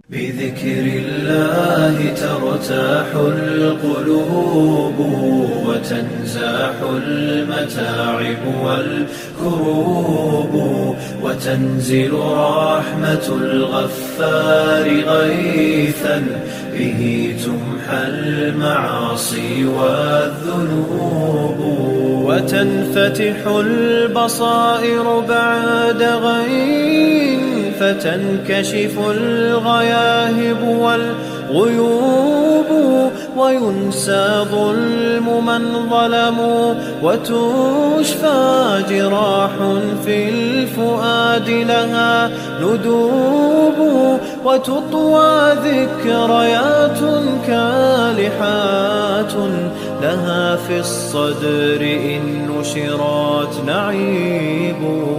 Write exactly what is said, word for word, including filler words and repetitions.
بذكر الله ترتاح القلوب وتنزاح المتاعب والكروب وتنزل رحمة الغفار غيثا به تمحى المعاصي والذنوب وتنفتح البصائر بعد غيٍ فتنكشف الغياهب والغيوب وينسى ظلم من ظلموا وتشفى جراح في الفؤاد لها ندوب وتطوى ذكريات كالحات لها في الصدر إن نشرات نعيب